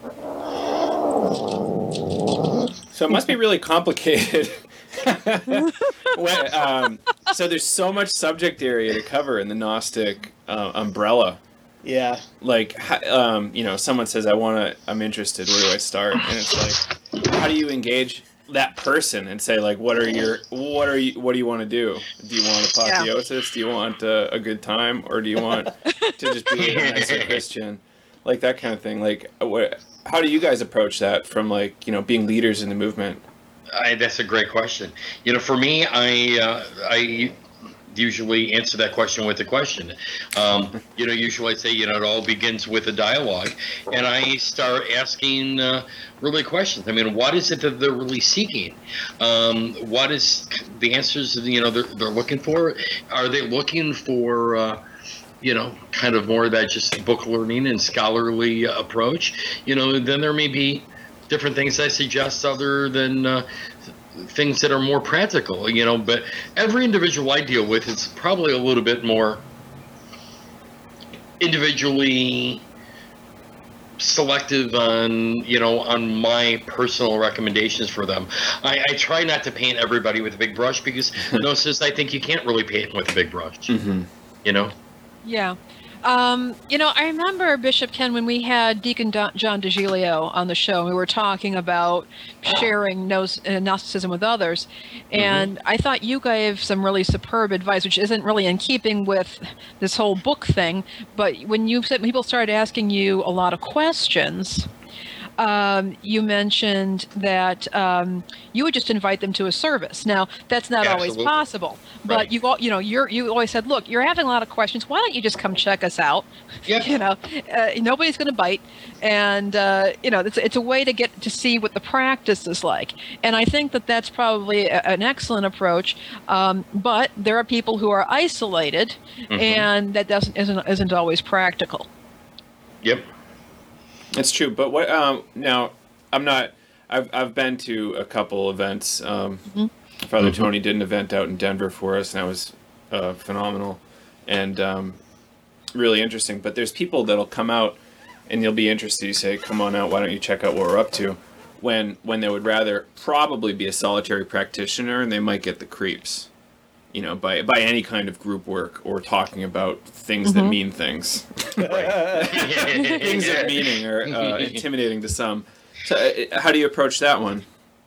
So it must be really complicated. when, um, so there's so much subject area to cover in the Gnostic uh, umbrella. Yeah. Like, ha- um, you know, someone says, "I want to. I'm interested. Where do I start?" And it's like, how do you engage that person and say, like, what are your, what are you, what do you want to do? Do you want apotheosis? Do you want uh, a good time, or do you want to just be a nicer Christian? Like that kind of thing. Like, what? How do you guys approach that from, like, you know, being leaders in the movement? I, that's a great question. You know, for me, I uh, I usually answer that question with a question. Um, you know, usually I say, you know, it all begins with a dialogue, and I start asking uh, really questions. I mean, what is it that they're really seeking? Um, what is the answers, you know, they're, they're looking for? Are they looking for, uh, you know, kind of more of that just book learning and scholarly approach? You know, then there may be different things I suggest other than uh, things that are more practical, you know, but every individual I deal with is probably a little bit more individually selective on, you know, on my personal recommendations for them. I, I try not to paint everybody with a big brush because Gnosis, I think you can't really paint with a big brush, Mm-hmm. you know? Yeah. Um, you know, I remember, Bishop Ken, when we had Deacon Don, John DiGilio on the show, we were talking about sharing Gnos- uh, Gnosticism with others, and mm-hmm. I thought you gave some really superb advice, which isn't really in keeping with this whole book thing, but when you said people started asking you a lot of questions, Um, you mentioned that um, you would just invite them to a service. Now, that's not Absolutely. always possible, but right. you you know you're you always said, look, you're having a lot of questions. Why don't you just come check us out? Yeah. You know, uh, nobody's going to bite, and uh, you know it's it's a way to get to see what the practice is like. And I think that that's probably a, an excellent approach. Um, but there are people who are isolated, mm-hmm. and that doesn't isn't isn't always practical. Yep. It's true, but what? Um, now, I'm not. I've I've been to a couple events. Um, mm-hmm. Father mm-hmm. Tony did an event out in Denver for us, and that was uh, phenomenal and um, really interesting. But there's people that'll come out, and you'll be interested. You say, "Come on out. Why don't you check out what we're up to?" When when they would rather probably be a solitary practitioner, and they might get the creeps. You know, by by any kind of group work or talking about things mm-hmm. that mean things. Things of meaning are uh, intimidating to some. So, uh, how do you approach that one?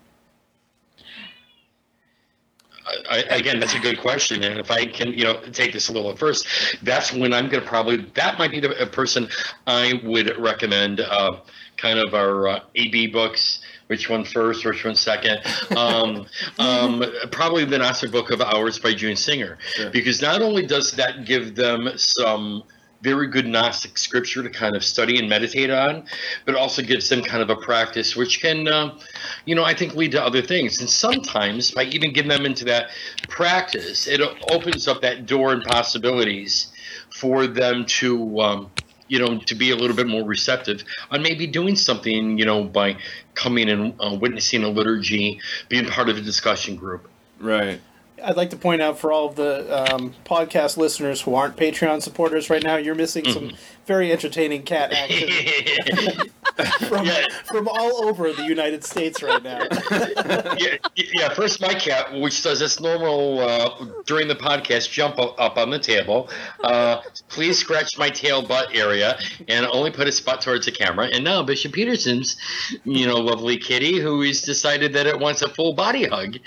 I, again, that's a good question, and if I can, you know, take this a little first, that's when I'm going to probably that might be the a person I would recommend. Uh, kind of our uh, A B books. Which one first, which one second? Um, um, probably the Gnostic Book of Hours by June Singer. Sure. Because not only does that give them some very good Gnostic scripture to kind of study and meditate on, but also gives them kind of a practice which can, uh, you know, I think lead to other things. And sometimes by even getting them into that practice, it opens up that door and possibilities for them to um, you know, to be a little bit more receptive on maybe doing something, you know, by coming and uh, witnessing a liturgy, being part of a discussion group. Right. I'd like to point out for all of the um, podcast listeners who aren't Patreon supporters right now, you're missing mm-hmm. some very entertaining cat action from, yeah. from all over the United States right now. yeah, yeah, first my cat, which does its normal, uh, during the podcast, jump up on the table. Uh, please scratch my tail butt area and only put its butt towards the camera. And now Bishop Peterson's, you know, lovely kitty who has decided that it wants a full body hug.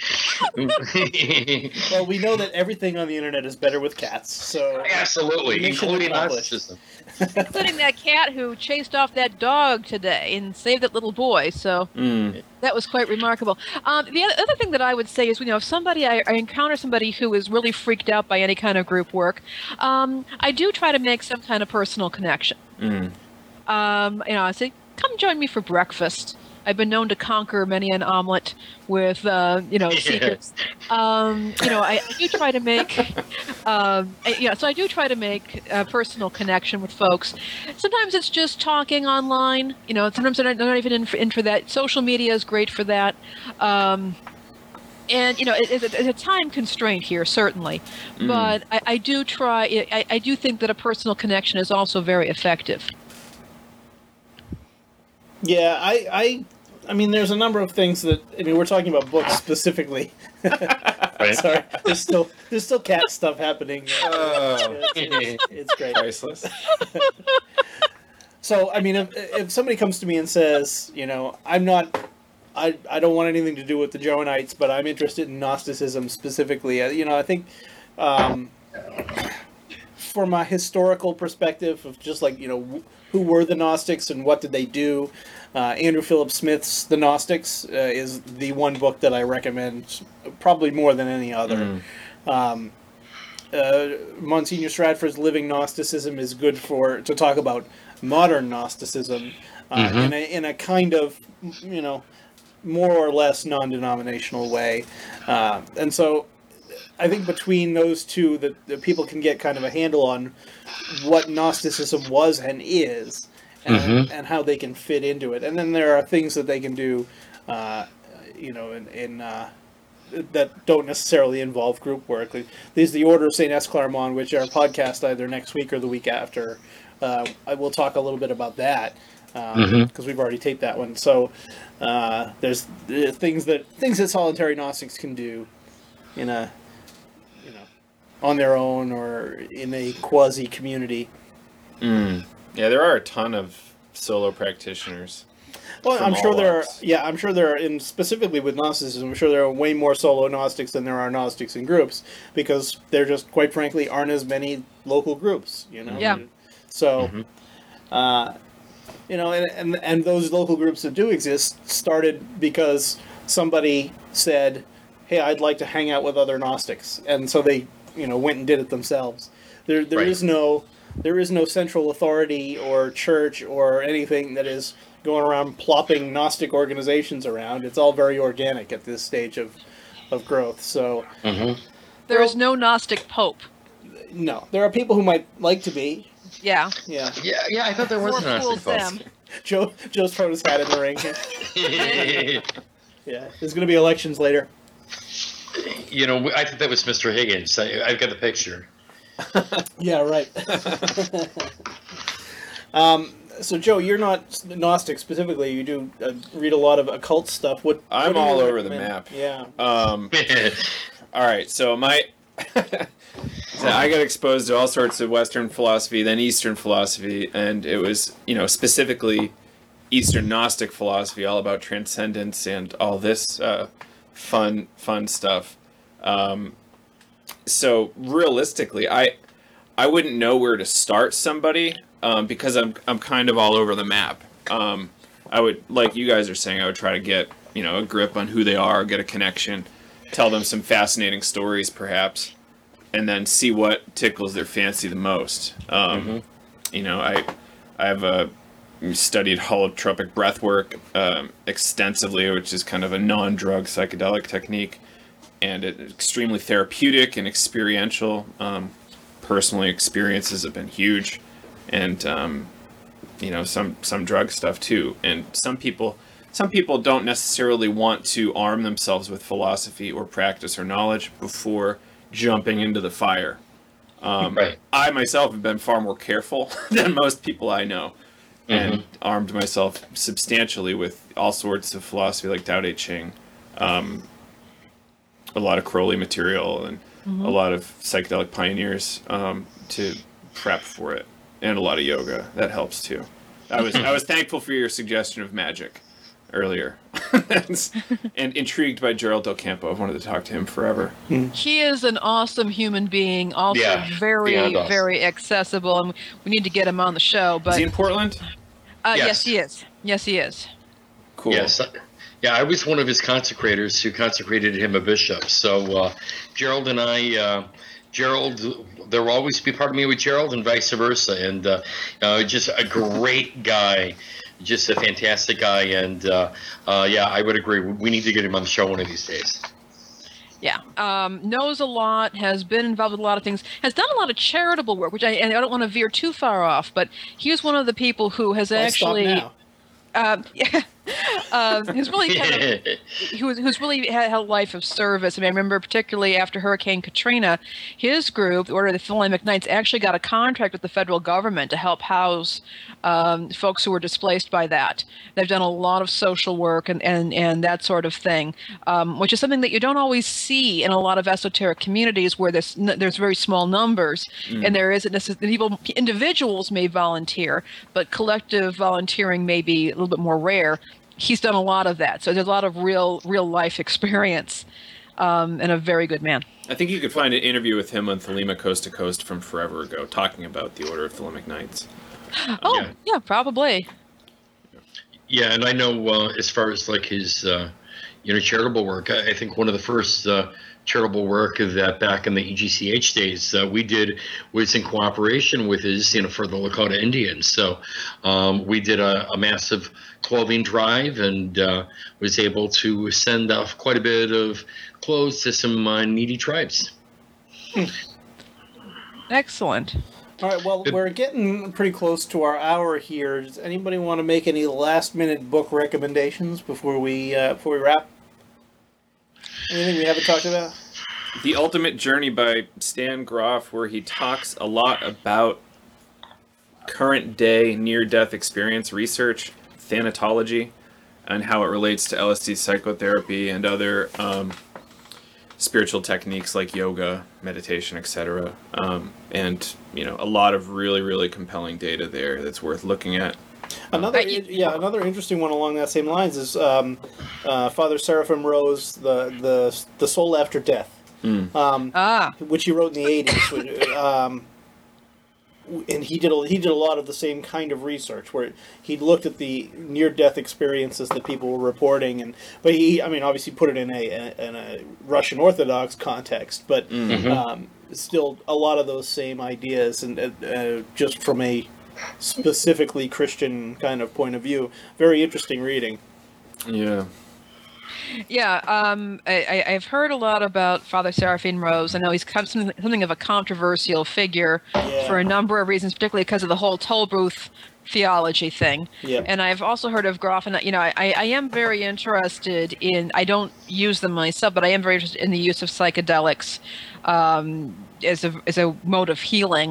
Well, we know that everything on the internet is better with cats, so absolutely, including Gnosticism. Including that cat who chased off that dog today and saved that little boy. So mm. that was quite remarkable. Um, the other thing that I would say is, you know, if somebody I, I encounter somebody who is really freaked out by any kind of group work, um, I do try to make some kind of personal connection. Mm. Um, you know, I say, come join me for breakfast. I've been known to conquer many an omelet with, uh, you know, secrets. Um, you know, I, I do try to make, um, I, yeah, so I do try to make a personal connection with folks. Sometimes it's just talking online. You know, sometimes they're not, they're not even in for, in for that. Social media is great for that. Um, and, you know, it, it's a time constraint here, certainly. Mm. But I, I do try, I, I do think that a personal connection is also very effective. Yeah, I, I, I mean, there's a number of things that I mean. We're talking about books specifically. Right. Sorry, there's still there's still cat stuff happening. Uh, it's, it's great. Priceless. So, I mean, if, if somebody comes to me and says, you know, I'm not, I, I don't want anything to do with the Joanites, but I'm interested in Gnosticism specifically. You know, I think, um, from a historical perspective of just like, you know, who were the Gnostics and what did they do, uh, Andrew Philip Smith's The Gnostics uh, is the one book that I recommend, probably more than any other. Mm. Um, uh, Monsignor Stratford's Living Gnosticism is good for to talk about modern Gnosticism uh, mm-hmm. in a in a kind of, you know, more or less non-denominational way, uh, and so I think between those two, that the people can get kind of a handle on what Gnosticism was and is, and, mm-hmm. and how they can fit into it. And then there are things that they can do, uh, you know, in, in uh, that don't necessarily involve group work. There's the Order of Saint Esclarmonde, which our podcast either next week or the week after. Uh, I will talk a little bit about that because um, mm-hmm. we've already taped that one. So uh, there's uh, things that things that solitary Gnostics can do in a on their own or in a quasi community. Mm. Yeah, there are a ton of solo practitioners. Well, I'm sure there walks. are. Yeah, I'm sure there are. In specifically with Gnosticism, I'm sure there are way more solo Gnostics than there are Gnostics in groups, because there just, quite frankly, aren't as many local groups. You know. Yeah. So, Mhm. uh, you know, and, and and those local groups that do exist started because somebody said, "Hey, I'd like to hang out with other Gnostics," and so they, you know, went and did it themselves. There, there Right. is no, there is no central authority or church or anything that is going around plopping Gnostic organizations around. It's all very organic at this stage of, of growth. So, hmm There is no Gnostic Pope. no, there are people who might like to be. Yeah. Yeah, Yeah, yeah, I thought there was Or an Gnostic fools Pope. them. Joe, Joe's thrown his hat in the ring. Yeah, there's going to be elections later. You know, I think that was Mister Higgins. I, I've got the picture. Yeah, right. um, so, Joe, you're not Gnostic specifically. You do uh, read a lot of occult stuff. What? I'm what do you all over the recommend? map. Yeah. Um, all right, so my so I got exposed to all sorts of Western philosophy, then Eastern philosophy, and it was, you know, specifically Eastern Gnostic philosophy, all about transcendence and all this uh, fun, fun stuff. Um, so realistically, I I wouldn't know where to start somebody um, because I'm I'm kind of all over the map. Um, I would, like you guys are saying, I would try to get, you know, a grip on who they are, get a connection, tell them some fascinating stories, perhaps, and then see what tickles their fancy the most. Um, Mhm. You know, I I have a studied holotropic breath work um, extensively, which is kind of a non-drug psychedelic technique, and it's extremely therapeutic and experiential. Um, personally, experiences have been huge, and um, you know, some some drug stuff too. And some people some people don't necessarily want to arm themselves with philosophy or practice or knowledge before jumping into the fire. Um, Right. I myself have been far more careful than most people I know, and armed myself substantially with all sorts of philosophy like Tao Te Ching, um, a lot of Crowley material, and a lot of psychedelic pioneers um, to prep for it, and a lot of yoga. That helps too. I was I was thankful for your suggestion of magic earlier, and intrigued by Gerald Del Campo. I've wanted to talk to him forever. He is an awesome human being, also Yeah, very, beyond awesome. very accessible, and we need to get him on the show. But Is he in Portland? uh, yes. Yes. he is. Yes, he is. Cool. Yes. Yeah, I was one of his consecrators who consecrated him a bishop. So uh, Gerald and I, uh, Gerald, there will always be part of me with Gerald and vice versa. And uh, uh, just a great guy, just a fantastic guy. And uh, uh, yeah, I would agree. We need to get him on the show one of these days. Yeah, um, knows a lot, has been involved with a lot of things, has done a lot of charitable work, which I, and I don't want to veer too far off, but he was one of the people who has Why stop actually, now? uh, yeah, um, who's really kind of, who's, who's really had, had a life of service. I mean, I remember particularly after Hurricane Katrina, his group, the Order of the Thelemic Knights, actually got a contract with the federal government to help house um, folks who were displaced by that. They've done a lot of social work and, and, and that sort of thing, um, which is something that you don't always see in a lot of esoteric communities where there's, there's very small numbers, and there isn't necessarily, people, individuals may volunteer, but collective volunteering may be a little bit more rare. He's done a lot of that, so there's a lot of real, real life experience, um, and a very good man. I think you could find an interview with him on Thelema Coast to Coast from forever ago, talking about the Order of Thelemic Knights. Oh, Yeah. yeah, probably. Yeah, and I know uh, as far as like his, uh, you know, charitable work, I, I think one of the first uh, charitable work that back in the E G C H days uh, we did was in cooperation with his, you know, for the Lakota Indians. So um, we did a, a massive clothing drive and uh, was able to send off quite a bit of clothes to some uh, needy tribes. Excellent. All right, well, Good. we're getting pretty close to our hour here. Does anybody want to make any last-minute book recommendations before we uh, before we wrap? Anything we haven't talked about? The Ultimate Journey by Stan Groff, where he talks a lot about current day near-death experience research, thanatology, and how it relates to L S D psychotherapy and other um, spiritual techniques like yoga, meditation, et cetera. Um, and you know, a lot of really, really compelling data there that's worth looking at. Another, yeah, another interesting one along that same lines is um, uh, Father Seraphim Rose, the the the Soul After Death, Mm. um, Ah. which he wrote in the eighties. um, and he did a, he did a lot of the same kind of research where he looked at the near death experiences that people were reporting, and but he, I mean, obviously put it in a in a Russian Orthodox context, but Mm-hmm. um, still a lot of those same ideas, and uh, just from a specifically Christian kind of point of view. Very interesting reading. Yeah. Yeah, um, I, I- I've heard a lot about Father Seraphim Rose. I know he's kind of something, something of a controversial figure Yeah. for a number of reasons, particularly because of the whole toll booth theology thing. Yeah. And I've also heard of Groff, and you know, I, I am very interested in. I don't use them myself, but I am very interested in the use of psychedelics um, as a as a mode of healing.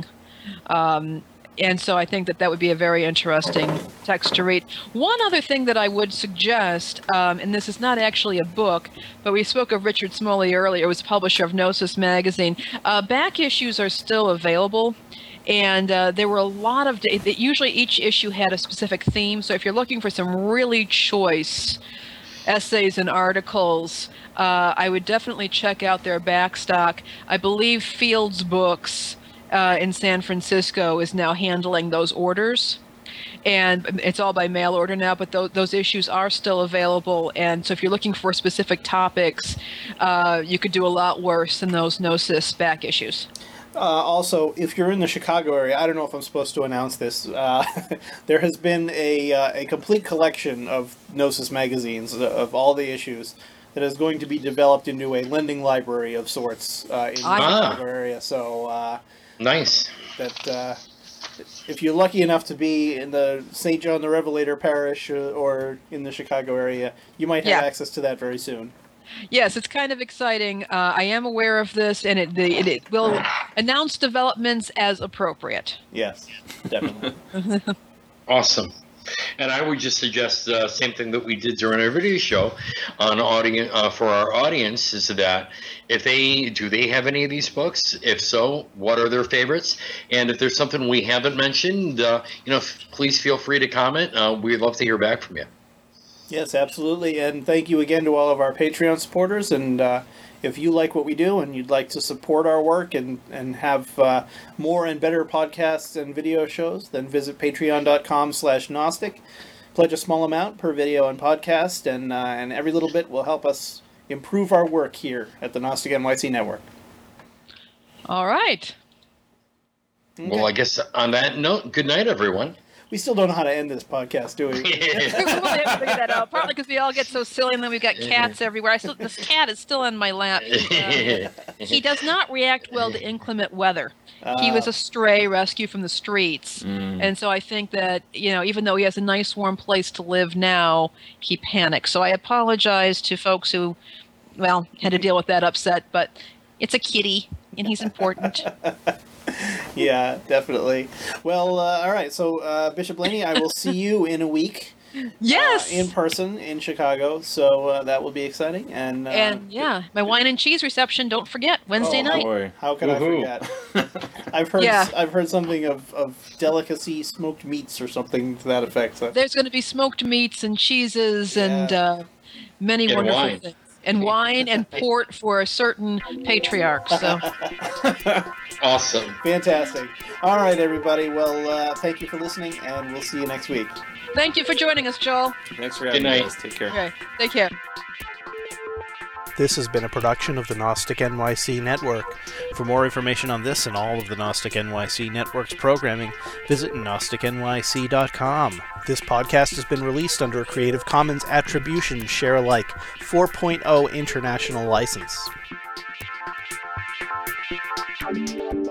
Um, And so I think that that would be a very interesting text to read. One other thing that I would suggest, um, and this is not actually a book, but we spoke of Richard Smalley earlier, who was publisher of Gnosis magazine. Uh, back issues are still available, and uh, there were a lot of, that usually each issue had a specific theme, so if you're looking for some really choice essays and articles, uh, I would definitely check out their back stock. I believe Fields Books Uh, in San Francisco is now handling those orders, and it's all by mail order now, but th- those issues are still available. And so if you're looking for specific topics, uh, you could do a lot worse than those Gnosis back issues. Uh, also, if you're in the Chicago area, I don't know if I'm supposed to announce this. Uh, there has been a uh, a complete collection of Gnosis magazines of all the issues that is going to be developed into a lending library of sorts uh, in the Ah. Chicago area. So. Uh, Nice. That uh, if you're lucky enough to be in the Saint John the Revelator parish uh, or in the Chicago area, you might have Yeah. access to that very soon. Yes, it's kind of exciting. Uh, I am aware of this, and it, the, it, it will announce developments as appropriate. Yes, definitely. Awesome. And I would just suggest the uh, same thing that we did during our video show on audience uh, for our audience is that if they do they have any of these books? If so, what are their favorites? And if there's something we haven't mentioned, uh, you know, f- please feel free to comment. Uh, we'd love to hear back from you. Yes, absolutely. And thank you again to all of our Patreon supporters. And uh, if you like what we do and you'd like to support our work and, and have uh, more and better podcasts and video shows, then visit patreon.com slash Gnostic. Pledge a small amount per video and podcast, and, uh, and every little bit will help us improve our work here at the Gnostic N Y C Network. All right. Well, I guess on that note, good night, everyone. We still don't know how to end this podcast, do we? We really have to figure that out. Partly because we all get so silly, and then we've got cats everywhere. I still, this cat is still on my lap. He, uh, he does not react well to inclement weather. He was a stray rescue from the streets, Mm. and so I think that, you know, even though he has a nice warm place to live now, he panics. So I apologize to folks who, well, had to deal with that upset, but it's a kitty, and he's important. Yeah, definitely. Well, uh, all right. So, uh, Bishop Laney, I will see you in a week. Yes. Uh, in person in Chicago. So uh, that will be exciting. And uh, And yeah, my wine and cheese reception. Don't forget Wednesday Oh, night. Boy. how can Woohoo. I forget? I've heard Yeah. I've heard something of, of delicacy smoked meats or something to that effect. So. There's going to be smoked meats and cheeses Yeah. and uh, many And wonderful wine. things. And wine and port for a certain patriarch. So Awesome. Fantastic. All right, everybody. Well, uh, thank you for listening, and we'll see you next week. thank you for joining us, Joel. Thanks for having Good me, night. guys. Take care. Okay, take care. This has been a production of the Gnostic N Y C Network. For more information on this and all of the Gnostic N Y C Network's programming, visit Gnostic N Y C dot com. This podcast has been released under a Creative Commons Attribution Share Alike four point oh International License.